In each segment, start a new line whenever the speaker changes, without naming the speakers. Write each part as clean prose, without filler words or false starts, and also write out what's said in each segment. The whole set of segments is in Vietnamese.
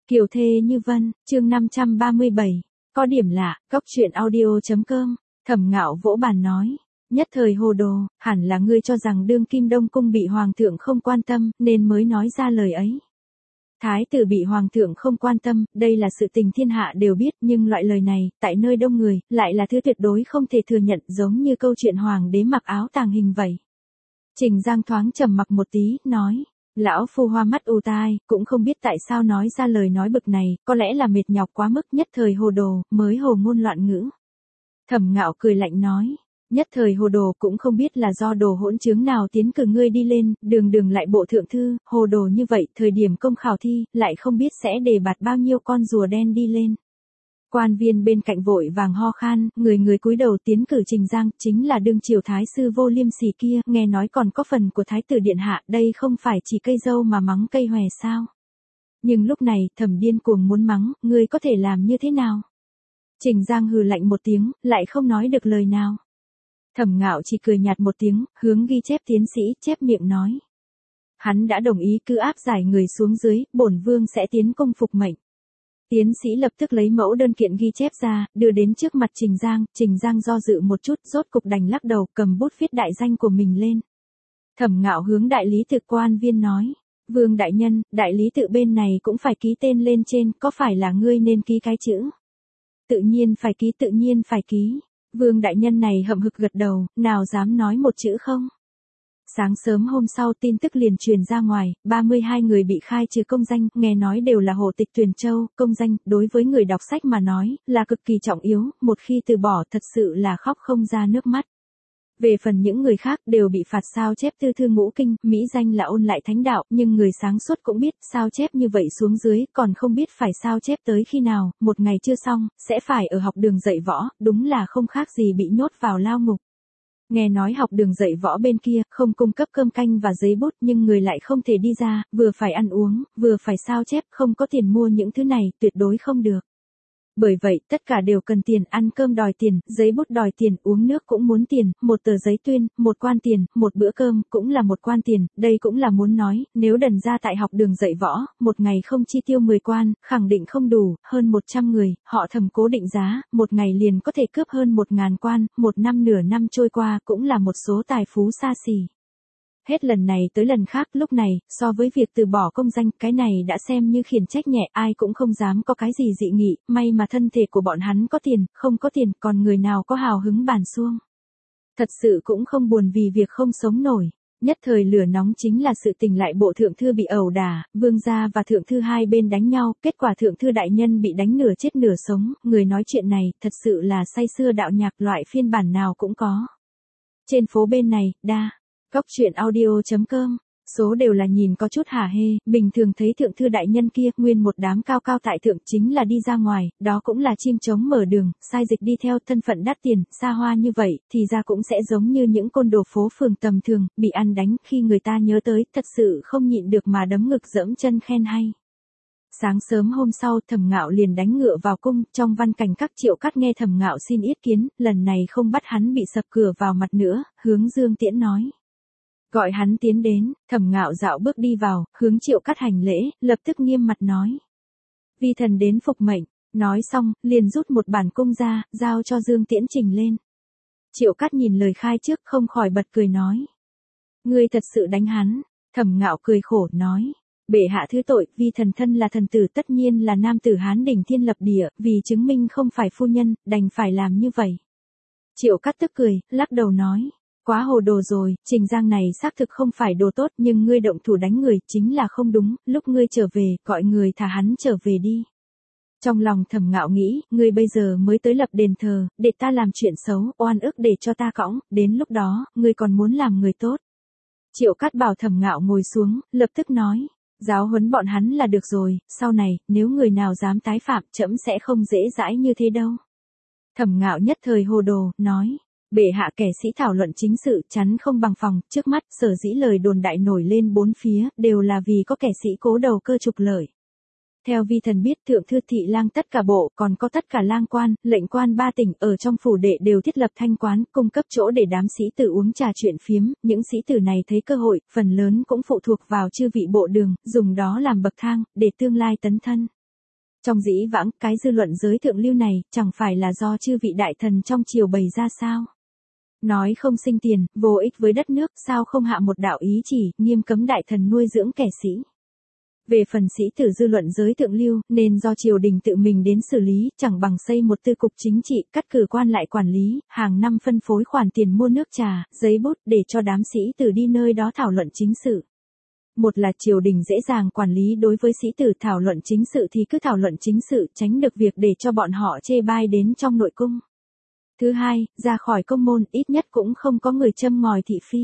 Kiều thê như vân, chương 537. Có điểm lạ, cóc truyện audio.com. Thẩm Ngạo vỗ bàn nói. Nhất thời hồ đồ, hẳn là ngươi cho rằng đương kim Đông Cung bị hoàng thượng không quan tâm, nên mới nói ra lời ấy. Thái tử bị hoàng thượng không quan tâm, đây là sự tình thiên hạ đều biết, nhưng loại lời này, tại nơi đông người, lại là thứ tuyệt đối không thể thừa nhận, giống như câu chuyện hoàng đế mặc áo tàng hình vậy. Trình Giang thoáng trầm mặc một tí, nói. Lão phu hoa mắt ù tai, cũng không biết tại sao nói ra lời nói bực này, có lẽ là mệt nhọc quá mức, nhất thời hồ đồ, mới hồ ngôn loạn ngữ. Thẩm Ngạo cười lạnh nói, nhất thời hồ đồ cũng không biết là do đồ hỗn chứng nào tiến cử ngươi đi lên, đường lại bộ thượng thư, hồ đồ như vậy, thời điểm công khảo thi, lại không biết sẽ đề bạt bao nhiêu con rùa đen đi lên. Quan viên bên cạnh vội vàng ho khan, người cúi đầu tiến cử Trình Giang, chính là đương triều thái sư vô liêm sỉ kia, nghe nói còn có phần của thái tử điện hạ, đây không phải chỉ cây dâu mà mắng cây hòe sao. Nhưng lúc này, Thẩm điên cuồng muốn mắng, ngươi có thể làm như thế nào? Trình Giang hừ lạnh một tiếng, lại không nói được lời nào. Thẩm Ngạo chỉ cười nhạt một tiếng, hướng ghi chép tiến sĩ, chép miệng nói. Hắn đã đồng ý cứ áp giải người xuống dưới, bổn vương sẽ tiến công phục mệnh. Tiến sĩ lập tức lấy mẫu đơn kiện ghi chép ra, đưa đến trước mặt Trình Giang do dự một chút, rốt cục đành lắc đầu, cầm bút viết đại danh của mình lên. Thẩm Ngạo hướng đại lý tự quan viên nói, vương đại nhân, đại lý tự bên này cũng phải ký tên lên trên, có phải là ngươi nên ký cái chữ? Tự nhiên phải ký, vương đại nhân này hậm hực gật đầu, nào dám nói một chữ không? Sáng sớm hôm sau tin tức liền truyền ra ngoài, 32 người bị khai trừ công danh, nghe nói đều là hộ tịch Tuyền Châu, công danh, đối với người đọc sách mà nói, là cực kỳ trọng yếu, một khi từ bỏ thật sự là khóc không ra nước mắt. Về phần những người khác đều bị phạt sao chép tư thư ngũ kinh, mỹ danh là ôn lại thánh đạo, nhưng người sáng suốt cũng biết, sao chép như vậy xuống dưới, còn không biết phải sao chép tới khi nào, một ngày chưa xong, sẽ phải ở học đường dạy võ, đúng là không khác gì bị nhốt vào lao ngục. Nghe nói học đường dạy võ bên kia, không cung cấp cơm canh và giấy bút nhưng người lại không thể đi ra, vừa phải ăn uống, vừa phải sao chép, không có tiền mua những thứ này, tuyệt đối không được. Bởi vậy, tất cả đều cần tiền, ăn cơm đòi tiền, giấy bút đòi tiền, uống nước cũng muốn tiền, một tờ giấy tuyên, một quan tiền, một bữa cơm, cũng là một quan tiền, đây cũng là muốn nói, nếu đần ra tại học đường dạy võ, một ngày không chi tiêu 10 quan, khẳng định không đủ, hơn 100 người, họ Thẩm cố định giá, một ngày liền có thể cướp hơn 1000 quan, một năm nửa năm trôi qua, cũng là một số tài phú xa xỉ. Hết lần này tới lần khác, lúc này, so với việc từ bỏ công danh, cái này đã xem như khiển trách nhẹ, ai cũng không dám có cái gì dị nghị, may mà thân thể của bọn hắn có tiền, không có tiền, còn người nào có hào hứng bàn xuông. Thật sự cũng không buồn vì việc không sống nổi. Nhất thời lửa nóng chính là sự tình lại bộ thượng thư bị ẩu đả, vương gia và thượng thư hai bên đánh nhau, kết quả thượng thư đại nhân bị đánh nửa chết nửa sống, người nói chuyện này, thật sự là say sưa đạo nhạc, loại phiên bản nào cũng có. Trên phố bên này, Cóc truyện audio.com, số đều là nhìn có chút hả hê, bình thường thấy thượng thư đại nhân kia, nguyên một đám cao cao tại thượng chính là đi ra ngoài, đó cũng là chim trống mở đường, sai dịch đi theo, thân phận đắt tiền, xa hoa như vậy, thì ra cũng sẽ giống như những côn đồ phố phường tầm thường, bị ăn đánh, khi người ta nhớ tới, thật sự không nhịn được mà đấm ngực giẫm chân khen hay. Sáng sớm hôm sau, Thẩm Ngạo liền đánh ngựa vào cung, trong văn cảnh các Triệu Cát nghe Thẩm Ngạo xin yết kiến, lần này không bắt hắn bị sập cửa vào mặt nữa, hướng Dương Tiễn nói. Gọi hắn tiến đến, Thẩm Ngạo dạo bước đi vào, hướng Triệu Cát hành lễ, lập tức nghiêm mặt nói. Vi thần đến phục mệnh, nói xong, liền rút một bản cung ra, giao cho Dương Tiễn trình lên. Triệu Cát nhìn lời khai trước không khỏi bật cười nói. Ngươi thật sự đánh hắn, Thẩm Ngạo cười khổ nói. Bệ hạ thứ tội, vi thần thân là thần tử tất nhiên là nam tử Hán đỉnh thiên lập địa, vì chứng minh không phải phu nhân, đành phải làm như vậy. Triệu Cát tức cười, lắc đầu nói. Quá hồ đồ rồi, Trình Giang này xác thực không phải đồ tốt, nhưng ngươi động thủ đánh người, chính là không đúng, lúc ngươi trở về, gọi người thả hắn trở về đi. Trong lòng Thẩm Ngạo nghĩ, ngươi bây giờ mới tới lập đền thờ, để ta làm chuyện xấu, oan ức để cho ta cõng, đến lúc đó, ngươi còn muốn làm người tốt. Triệu Cát bảo Thẩm Ngạo ngồi xuống, lập tức nói, giáo huấn bọn hắn là được rồi, sau này, nếu người nào dám tái phạm, trẫm sẽ không dễ dãi như thế đâu. Thẩm Ngạo nhất thời hồ đồ, nói. Bệ hạ kẻ sĩ thảo luận chính sự, chắn không bằng phòng, trước mắt, sở dĩ lời đồn đại nổi lên bốn phía, đều là vì có kẻ sĩ cố đầu cơ trục lợi. Theo vi thần biết, thượng thư thị lang tất cả bộ, còn có tất cả lang quan, lệnh quan 3 tỉnh, ở trong phủ đệ đều thiết lập thanh quán, cung cấp chỗ để đám sĩ tử uống trà chuyện phiếm, những sĩ tử này thấy cơ hội, phần lớn cũng phụ thuộc vào chư vị bộ đường, dùng đó làm bậc thang, để tương lai tấn thân. Trong dĩ vãng, cái dư luận giới thượng lưu này, chẳng phải là do chư vị đại thần trong triều bày ra sao? Nói không sinh tiền, vô ích với đất nước, sao không hạ một đạo ý chỉ, nghiêm cấm đại thần nuôi dưỡng kẻ sĩ. Về phần sĩ tử dư luận giới thượng lưu, nên do triều đình tự mình đến xử lý, chẳng bằng xây một tư cục chính trị, cắt cử quan lại quản lý, hàng năm phân phối khoản tiền mua nước trà, giấy bút để cho đám sĩ tử đi nơi đó thảo luận chính sự. Một là triều đình dễ dàng quản lý đối với sĩ tử, thảo luận chính sự thì cứ thảo luận chính sự, tránh được việc để cho bọn họ chê bai đến trong nội cung. Thứ hai, ra khỏi công môn ít nhất cũng không có người châm ngòi thị phi.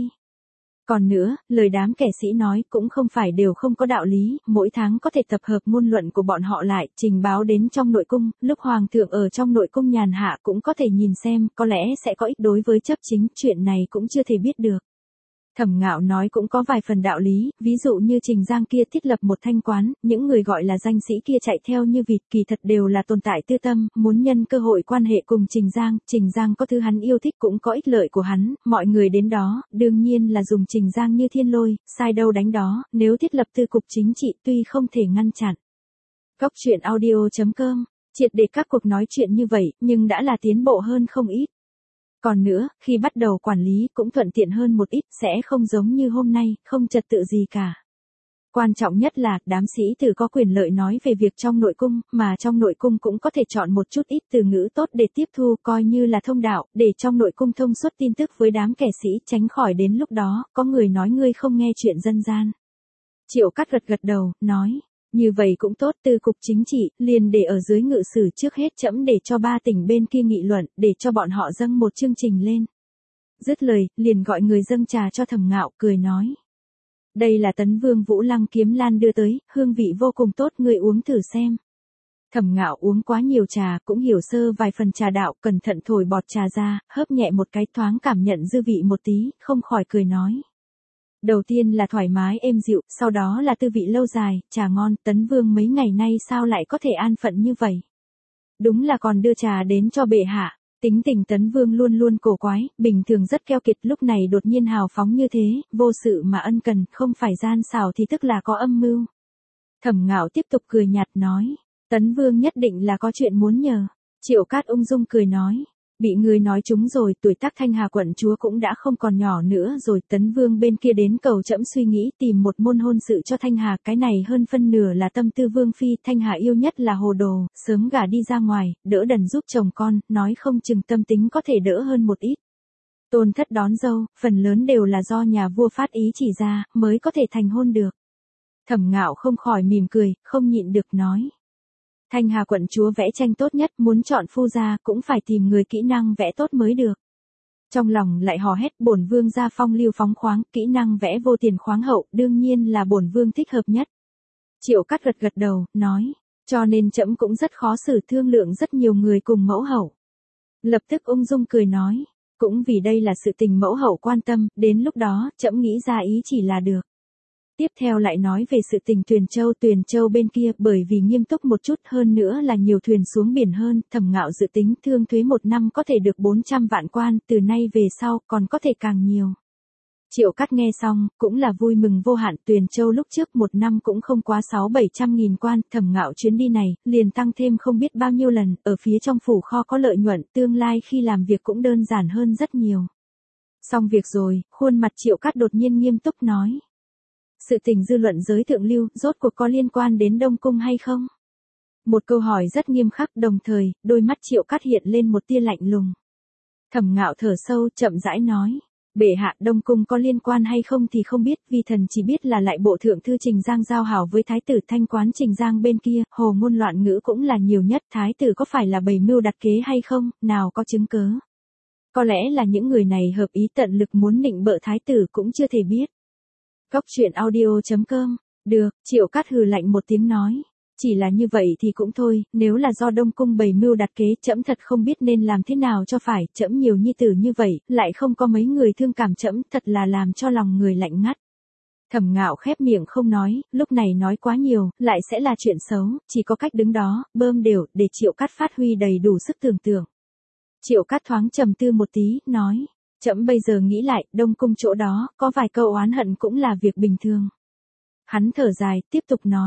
Còn nữa, lời đám kẻ sĩ nói cũng không phải đều không có đạo lý, mỗi tháng có thể tập hợp ngôn luận của bọn họ lại, trình báo đến trong nội cung, lúc hoàng thượng ở trong nội cung nhàn hạ cũng có thể nhìn xem, có lẽ sẽ có ích đối với chấp chính, chuyện này cũng chưa thể biết được. Thẩm Ngạo nói cũng có vài phần đạo lý, ví dụ như Trình Giang kia thiết lập một thanh quán, những người gọi là danh sĩ kia chạy theo như vịt, kỳ thật đều là tồn tại tư tâm, muốn nhân cơ hội quan hệ cùng Trình Giang có thứ hắn yêu thích cũng có ích lợi của hắn, mọi người đến đó, đương nhiên là dùng Trình Giang như thiên lôi, sai đâu đánh đó, nếu thiết lập tư cục chính trị tuy không thể ngăn chặn. Góc truyện audio.com, triệt để các cuộc nói chuyện như vậy, nhưng đã là tiến bộ hơn không ít. Còn nữa, khi bắt đầu quản lý cũng thuận tiện hơn một ít, sẽ không giống như hôm nay, không trật tự gì cả. Quan trọng nhất là, đám sĩ tử có quyền lợi nói về việc trong nội cung, mà trong nội cung cũng có thể chọn một chút ít từ ngữ tốt để tiếp thu, coi như là thông đạo, để trong nội cung thông suốt tin tức với đám kẻ sĩ, tránh khỏi đến lúc đó, có người nói ngươi không nghe chuyện dân gian. Triệu Cát gật đầu, nói. Như vậy cũng tốt, tư cục chính trị, liền để ở dưới ngự sử trước hết trẫm để cho ba tỉnh bên kia nghị luận, để cho bọn họ dâng một chương trình lên. Dứt lời, liền gọi người dâng trà cho Thẩm Ngạo, cười nói. Đây là Tấn Vương Vũ Lăng Kiếm Lan đưa tới, hương vị vô cùng tốt, người uống thử xem. Thẩm Ngạo uống quá nhiều trà, cũng hiểu sơ vài phần trà đạo, cẩn thận thổi bọt trà ra, hớp nhẹ một cái, thoáng cảm nhận dư vị một tí, không khỏi cười nói. Đầu tiên là thoải mái êm dịu, sau đó là tư vị lâu dài, trà ngon, Tấn Vương mấy ngày nay sao lại có thể an phận như vậy. Đúng là còn đưa trà đến cho bệ hạ, tính tình Tấn Vương luôn luôn cổ quái, bình thường rất keo kiệt, lúc này đột nhiên hào phóng như thế, vô sự mà ân cần, không phải gian xảo thì tức là có âm mưu. Thẩm Ngạo tiếp tục cười nhạt nói, Tấn Vương nhất định là có chuyện muốn nhờ. Triệu Cát ung dung cười nói. Bị người nói trúng rồi, tuổi tác Thanh Hà quận chúa cũng đã không còn nhỏ nữa rồi, Tấn Vương bên kia đến cầu trẫm suy nghĩ tìm một môn hôn sự cho Thanh Hà, cái này hơn phân nửa là tâm tư Vương phi, Thanh Hà yêu nhất là hồ đồ, sớm gả đi ra ngoài, đỡ đần giúp chồng con, nói không chừng tâm tính có thể đỡ hơn một ít. Tôn thất đón dâu, phần lớn đều là do nhà vua phát ý chỉ ra, mới có thể thành hôn được. Thẩm Ngạo không khỏi mỉm cười, không nhịn được nói. Thanh Hà quận chúa vẽ tranh tốt nhất, muốn chọn phu gia cũng phải tìm người kỹ năng vẽ tốt mới được. Trong lòng lại hò hét, bổn vương gia phong lưu phóng khoáng, kỹ năng vẽ vô tiền khoáng hậu, đương nhiên là bổn vương thích hợp nhất. Triệu Cát gật đầu, nói, cho nên trẫm cũng rất khó xử, thương lượng rất nhiều người cùng mẫu hậu. Lập tức ung dung cười nói, cũng vì đây là sự tình mẫu hậu quan tâm, đến lúc đó, trẫm nghĩ ra ý chỉ là được. Tiếp theo lại nói về sự tình Tuyền Châu bên kia, bởi vì nghiêm túc một chút, hơn nữa là nhiều thuyền xuống biển hơn, Thẩm Ngạo dự tính thương thuế một năm có thể được 400 vạn quan, từ nay về sau còn có thể càng nhiều. Triệu Cát nghe xong, cũng là vui mừng vô hạn, Tuyền Châu lúc trước một năm cũng không quá 600-700 nghìn quan, Thẩm Ngạo chuyến đi này, liền tăng thêm không biết bao nhiêu lần, ở phía trong phủ kho có lợi nhuận, tương lai khi làm việc cũng đơn giản hơn rất nhiều. Xong việc rồi, khuôn mặt Triệu Cát đột nhiên nghiêm túc nói. Sự tình dư luận giới thượng lưu, rốt cuộc có liên quan đến Đông Cung hay không? Một câu hỏi rất nghiêm khắc, đồng thời, đôi mắt Triệu Cát hiện lên một tia lạnh lùng. Thẩm Ngạo thở sâu, chậm rãi nói. Bệ hạ, Đông Cung có liên quan hay không thì không biết, vi thần chỉ biết là lại bộ thượng thư Trình Giang giao hảo với thái tử Thanh quán Trình Giang bên kia, hồ ngôn loạn ngữ cũng là nhiều nhất, thái tử có phải là bày mưu đặt kế hay không, nào có chứng cớ. Có lẽ là những người này hợp ý tận lực muốn nịnh bợ thái tử cũng chưa thể biết. Góc truyện audio.com, được, Triệu Cát hừ lạnh một tiếng nói. Chỉ là như vậy thì cũng thôi, nếu là do Đông Cung bày mưu đặt kế, trẫm thật không biết nên làm thế nào cho phải, trẫm nhiều nhi tử như vậy, lại không có mấy người thương cảm trẫm, thật là làm cho lòng người lạnh ngắt. Thẩm Ngạo khép miệng không nói, lúc này nói quá nhiều, lại sẽ là chuyện xấu, chỉ có cách đứng đó, bơm đều, để Triệu Cát phát huy đầy đủ sức tưởng tượng. Triệu Cát thoáng trầm tư một tí, nói. Trẫm bây giờ nghĩ lại, Đông Cung chỗ đó, có vài câu oán hận cũng là việc bình thường. Hắn thở dài, tiếp tục nói.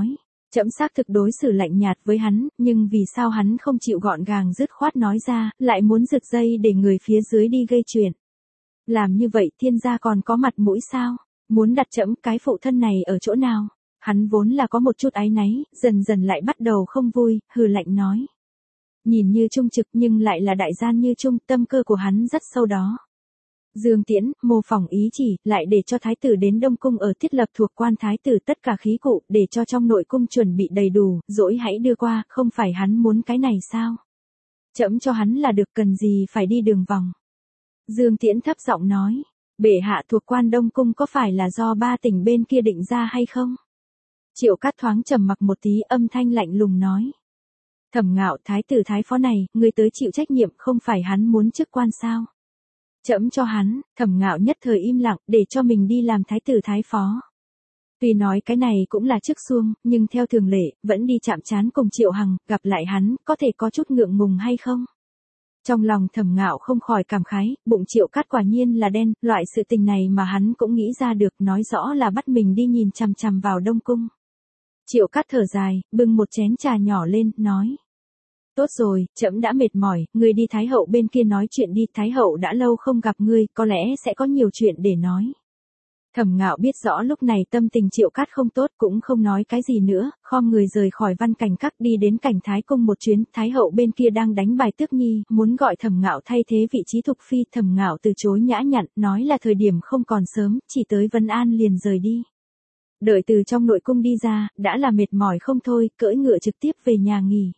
Trẫm xác thực đối xử lạnh nhạt với hắn, nhưng vì sao hắn không chịu gọn gàng dứt khoát nói ra, lại muốn giật dây để người phía dưới đi gây chuyện. Làm như vậy thiên gia còn có mặt mũi sao? Muốn đặt trẫm cái phụ thân này ở chỗ nào? Hắn vốn là có một chút áy náy, dần dần lại bắt đầu không vui, hừ lạnh nói. Nhìn như trung trực nhưng lại là đại gian như trung, tâm cơ của hắn rất sâu đó. Dương Tiễn, mô phỏng ý chỉ, lại để cho thái tử đến Đông Cung ở thiết lập thuộc quan thái tử tất cả khí cụ, để cho trong nội cung chuẩn bị đầy đủ, dỗi hãy đưa qua, không phải hắn muốn cái này sao? Trẫm cho hắn là được, cần gì phải đi đường vòng. Dương Tiễn thấp giọng nói, bệ hạ thuộc quan Đông Cung có phải là do 3 tỉnh bên kia định ra hay không? Triệu Cát thoáng trầm mặc một tí, âm thanh lạnh lùng nói. Thẩm Ngạo, thái tử thái phó này, ngươi tới chịu trách nhiệm, không phải hắn muốn chức quan sao? Trẫm cho hắn. Thẩm Ngạo nhất thời im lặng, để cho mình đi làm thái tử thái phó. Tuy nói cái này cũng là chức xuông, nhưng theo thường lệ, vẫn đi chạm trán cùng Triệu Hằng, gặp lại hắn, có thể có chút ngượng ngùng hay không? Trong lòng Thẩm Ngạo không khỏi cảm khái, bụng Triệu Cát quả nhiên là đen, loại sự tình này mà hắn cũng nghĩ ra được, nói rõ là bắt mình đi nhìn chằm chằm vào Đông Cung. Triệu Cát thở dài, bưng một chén trà nhỏ lên, nói. Tốt rồi, trẫm đã mệt mỏi, ngươi đi Thái hậu bên kia nói chuyện đi, Thái hậu đã lâu không gặp ngươi, có lẽ sẽ có nhiều chuyện để nói. Thẩm Ngạo biết rõ lúc này tâm tình Triệu Cát không tốt, cũng không nói cái gì nữa, khom người rời khỏi Văn Cảnh Các đi đến Cảnh Thái Cung một chuyến, Thái hậu bên kia đang đánh bài tước nhi, muốn gọi Thẩm Ngạo thay thế vị trí thục phi, Thẩm Ngạo từ chối nhã nhặn, nói là thời điểm không còn sớm, chỉ tới Vân An liền rời đi. Đợi từ trong nội cung đi ra, đã là mệt mỏi không thôi, cưỡi ngựa trực tiếp về nhà nghỉ.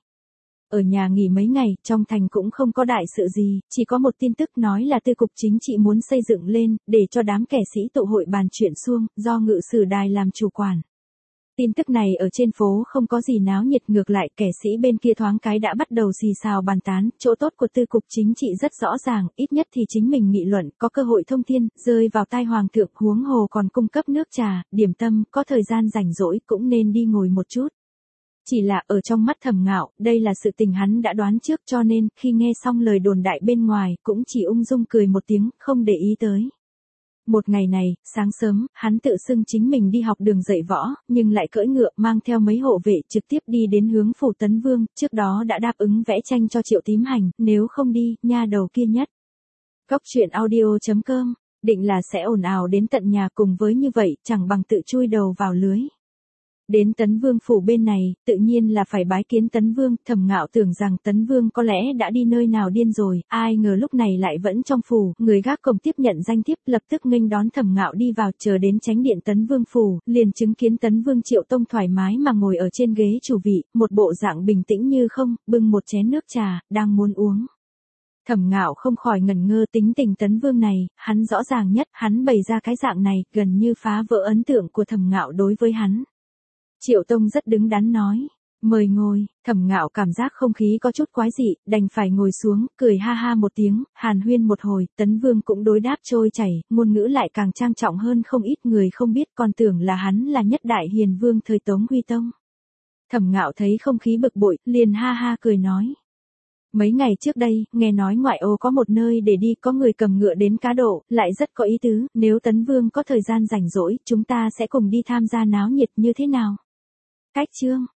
Ở nhà nghỉ mấy ngày, trong thành cũng không có đại sự gì, chỉ có một tin tức nói là tư cục chính trị muốn xây dựng lên, để cho đám kẻ sĩ tụ hội bàn chuyện suông, do ngự sử đài làm chủ quản. Tin tức này ở trên phố không có gì náo nhiệt, ngược lại kẻ sĩ bên kia thoáng cái đã bắt đầu xì xào bàn tán, chỗ tốt của tư cục chính trị rất rõ ràng, ít nhất thì chính mình nghị luận, có cơ hội thông thiên, rơi vào tai hoàng thượng, huống hồ còn cung cấp nước trà, điểm tâm, có thời gian rảnh rỗi cũng nên đi ngồi một chút. Chỉ là ở trong mắt Thẩm Ngạo, đây là sự tình hắn đã đoán trước, cho nên, khi nghe xong lời đồn đại bên ngoài, cũng chỉ ung dung cười một tiếng, không để ý tới. Một ngày này, sáng sớm, hắn tự xưng chính mình đi học đường dạy võ, nhưng lại cưỡi ngựa mang theo mấy hộ vệ trực tiếp đi đến hướng phủ Tấn Vương, trước đó đã đáp ứng vẽ tranh cho Triệu Tím Hành, nếu không đi, nha đầu kia nhất. Góc truyện audio.com, định là sẽ ồn ào đến tận nhà, cùng với như vậy, chẳng bằng tự chui đầu vào lưới. Đến Tấn Vương phủ bên này, tự nhiên là phải bái kiến Tấn Vương, Thẩm Ngạo tưởng rằng Tấn Vương có lẽ đã đi nơi nào điên rồi, ai ngờ lúc này lại vẫn trong phủ, người gác cổng tiếp nhận danh thiếp, lập tức nghênh đón Thẩm Ngạo đi vào, chờ đến chánh điện Tấn Vương phủ, liền chứng kiến Tấn Vương Triệu Tông thoải mái mà ngồi ở trên ghế chủ vị, một bộ dạng bình tĩnh như không, bưng một chén nước trà, đang muốn uống. Thẩm Ngạo không khỏi ngẩn ngơ, tính tình Tấn Vương này, hắn rõ ràng nhất, hắn bày ra cái dạng này, gần như phá vỡ ấn tượng của Thẩm Ngạo đối với hắn. Triệu Tông rất đứng đắn nói, mời ngồi. Thẩm Ngạo cảm giác không khí có chút quái dị, đành phải ngồi xuống, cười ha ha một tiếng, hàn huyên một hồi, Tấn Vương cũng đối đáp trôi chảy, ngôn ngữ lại càng trang trọng hơn, không ít người không biết, còn tưởng là hắn là nhất đại hiền vương thời Tống Huy Tông. Thẩm Ngạo thấy không khí bực bội, liền ha ha cười nói. Mấy ngày trước đây, nghe nói ngoại ô có một nơi để đi, có người cầm ngựa đến cá độ, lại rất có ý tứ, nếu Tấn Vương có thời gian rảnh rỗi, chúng ta sẽ cùng đi tham gia náo nhiệt, như thế nào? Cách chương.